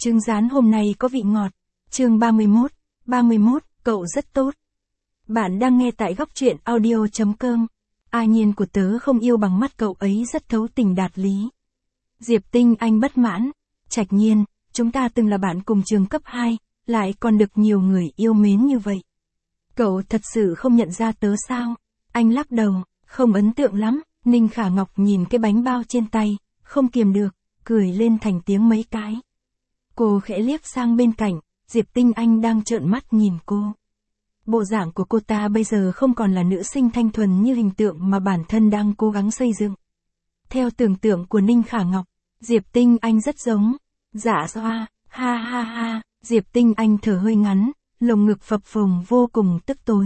trứng rán hôm nay có vị ngọt. Chương 31, cậu rất tốt. Bạn đang nghe tại góc truyện audio.com. A Nhiên của tớ không yêu bằng mắt cậu ấy rất thấu tình đạt lý. Diệp Tinh Anh bất mãn. Trạch Nhiên, chúng ta từng là bạn cùng trường cấp 2, lại còn được nhiều người yêu mến như vậy. Cậu thật sự không nhận ra tớ sao? Anh lắc đầu, không ấn tượng lắm. Ninh Khả Ngọc nhìn cái bánh bao trên tay, không kiềm được, cười lên thành tiếng mấy cái. Cô khẽ liếc sang bên cạnh, Diệp Tinh Anh đang trợn mắt nhìn cô. Bộ dạng của cô ta bây giờ không còn là nữ sinh thanh thuần như hình tượng mà bản thân đang cố gắng xây dựng. Theo tưởng tượng của Ninh Khả Ngọc, Diệp Tinh Anh rất giống. Dạ xoa, ha ha ha, Diệp Tinh Anh thở hơi ngắn, lồng ngực phập phồng vô cùng tức tối.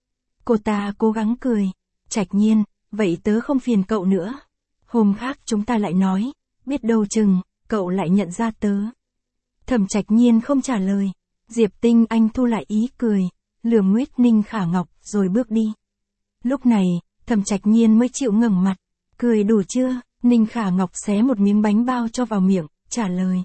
Cô ta cố gắng cười. Trạch Nhiên, vậy tớ không phiền cậu nữa. Hôm khác chúng ta lại nói, biết đâu chừng, cậu lại nhận ra tớ. Thẩm Trạch Nhiên không trả lời. Diệp Tinh Anh thu lại ý cười, lườm nguyết Ninh Khả Ngọc rồi bước đi. Lúc này, Thẩm Trạch Nhiên mới chịu ngẩng mặt. Cười đủ chưa? Ninh Khả Ngọc xé một miếng bánh bao cho vào miệng, trả lời.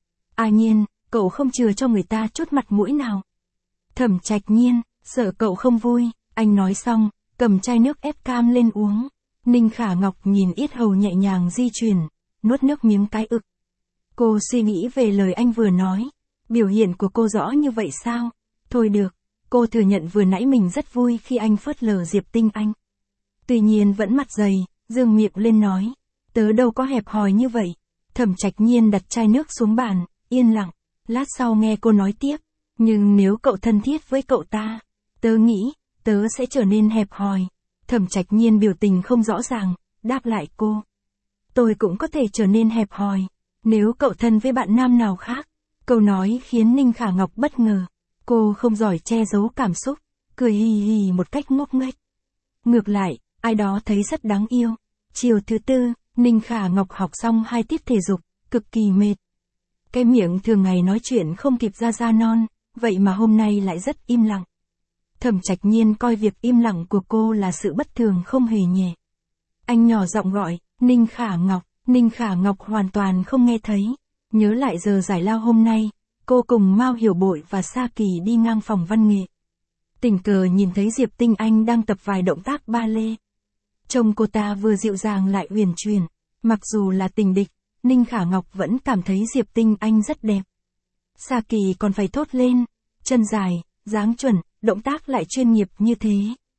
A Nhiên, cậu không chừa cho người ta chút mặt mũi nào. Thẩm Trạch Nhiên, sợ cậu không vui, anh nói xong, cầm chai nước ép cam lên uống. Ninh Khả Ngọc nhìn yết hầu nhẹ nhàng di chuyển, nuốt nước miếng cái ực. Cô suy nghĩ về lời anh vừa nói. Biểu hiện của cô rõ như vậy sao? Thôi được, cô thừa nhận vừa nãy mình rất vui khi anh phớt lờ Diệp Tinh Anh. Tuy nhiên vẫn mặt dày, dương miệng lên nói. Tớ đâu có hẹp hòi như vậy. Thẩm Trạch Nhiên đặt chai nước xuống bàn, yên lặng. Lát sau nghe cô nói tiếp. Nhưng nếu cậu thân thiết với cậu ta, tớ nghĩ, tớ sẽ trở nên hẹp hòi. Thẩm Trạch Nhiên biểu tình không rõ ràng, đáp lại cô. Tôi cũng có thể trở nên hẹp hòi, nếu cậu thân với bạn nam nào khác. Câu nói khiến Ninh Khả Ngọc bất ngờ. Cô không giỏi che giấu cảm xúc, cười hì hì một cách ngốc nghếch. Ngược lại, ai đó thấy rất đáng yêu. Chiều thứ tư, Ninh Khả Ngọc học xong 2 tiết thể dục, cực kỳ mệt. Cái miệng thường ngày nói chuyện không kịp ra non, vậy mà hôm nay lại rất im lặng. Thẩm Trạch Nhiên coi việc im lặng của cô là sự bất thường không hề nhẹ. Anh nhỏ giọng gọi, Ninh Khả Ngọc. Ninh Khả Ngọc hoàn toàn không nghe thấy. Nhớ lại giờ giải lao hôm nay, cô cùng Mao Hiểu Bội và Sa Kỳ đi ngang phòng văn nghệ. Tình cờ nhìn thấy Diệp Tinh Anh đang tập vài động tác ba lê. Trông cô ta vừa dịu dàng lại uyển chuyển. Mặc dù là tình địch, Ninh Khả Ngọc vẫn cảm thấy Diệp Tinh Anh rất đẹp. Sa Kỳ còn phải thốt lên, chân dài, dáng chuẩn, động tác lại chuyên nghiệp như thế.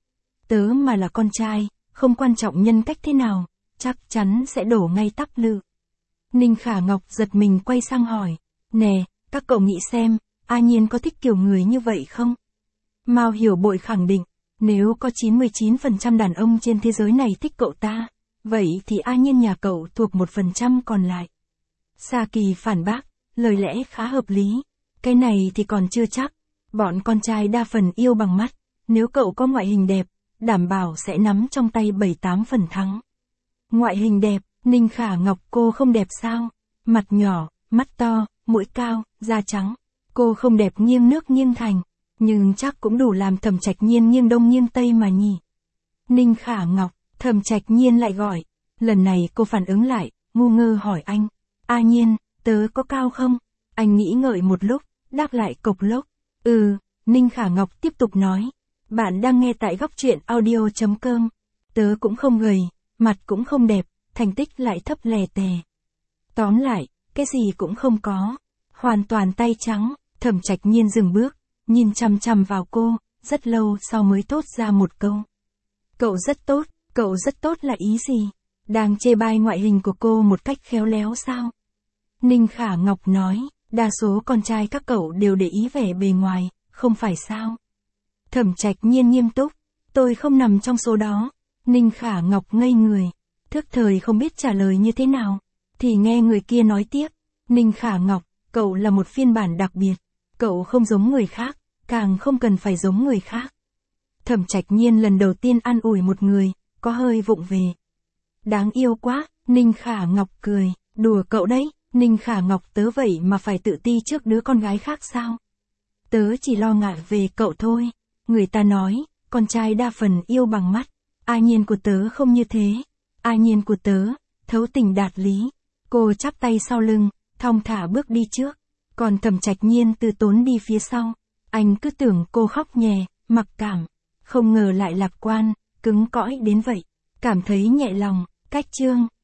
Tớ mà là con trai, không quan trọng nhân cách thế nào, chắc chắn sẽ đổ ngay tắp lự. Ninh Khả Ngọc giật mình quay sang hỏi. Nè, các cậu nghĩ xem, A Nhiên có thích kiểu người như vậy không? Mao Hiểu Bội khẳng định, nếu có 99% đàn ông trên thế giới này thích cậu ta, vậy thì A Nhiên nhà cậu thuộc 1% còn lại. Sa Kỳ phản bác, lời lẽ khá hợp lý. Cái này thì còn chưa chắc, bọn con trai đa phần yêu bằng mắt, nếu cậu có ngoại hình đẹp, đảm bảo sẽ nắm trong tay 7-8 phần thắng. Ngoại hình đẹp, Ninh Khả Ngọc cô không đẹp sao? Mặt nhỏ, mắt to, mũi cao, da trắng. Cô không đẹp nghiêng nước nghiêng thành, nhưng chắc cũng đủ làm Thẩm Trạch Nhiên nghiêng đông nghiêng tây mà nhỉ. Ninh Khả Ngọc, Thẩm Trạch Nhiên lại gọi. Lần này cô phản ứng lại, ngu ngơ hỏi anh. A Nhiên, tớ có cao không? Anh nghĩ ngợi một lúc, đáp lại cộc lốc. Ninh Khả Ngọc tiếp tục nói. Bạn đang nghe tại góc truyện audio.com. Tớ cũng không gầy, mặt cũng không đẹp, thành tích lại thấp lè tè. Tóm lại, cái gì cũng không có. Hoàn toàn tay trắng. Thẩm Trạch Nhiên dừng bước, nhìn chằm chằm vào cô, rất lâu sau mới thốt ra một câu. Cậu rất tốt là ý gì? Đang chê bai ngoại hình của cô một cách khéo léo sao? Ninh Khả Ngọc nói, đa số con trai các cậu đều để ý vẻ bề ngoài, không phải sao? Thẩm Trạch Nhiên nghiêm túc, tôi không nằm trong số đó. Ninh Khả Ngọc ngây người, thức thời không biết trả lời như thế nào. Thì nghe người kia nói tiếp, Ninh Khả Ngọc, cậu là một phiên bản đặc biệt. Cậu không giống người khác, càng không cần phải giống người khác. Thẩm Trạch Nhiên lần đầu tiên an ủi một người, có hơi vụng về. Đáng yêu quá, Ninh Khả Ngọc cười, đùa cậu đấy. Ninh Khả Ngọc tớ vậy mà phải tự ti trước đứa con gái khác sao? Tớ chỉ lo ngại về cậu thôi. Người ta nói, con trai đa phần yêu bằng mắt. A Nhiên của tớ không như thế. A Nhiên của tớ, thấu tình đạt lý. Cô chắp tay sau lưng, thong thả bước đi trước. Còn Thẩm Trạch Nhiên từ tốn đi phía sau. Anh cứ tưởng cô khóc nhè, mặc cảm. Không ngờ lại lạc quan, cứng cõi đến vậy. Cảm thấy nhẹ lòng, cách chương.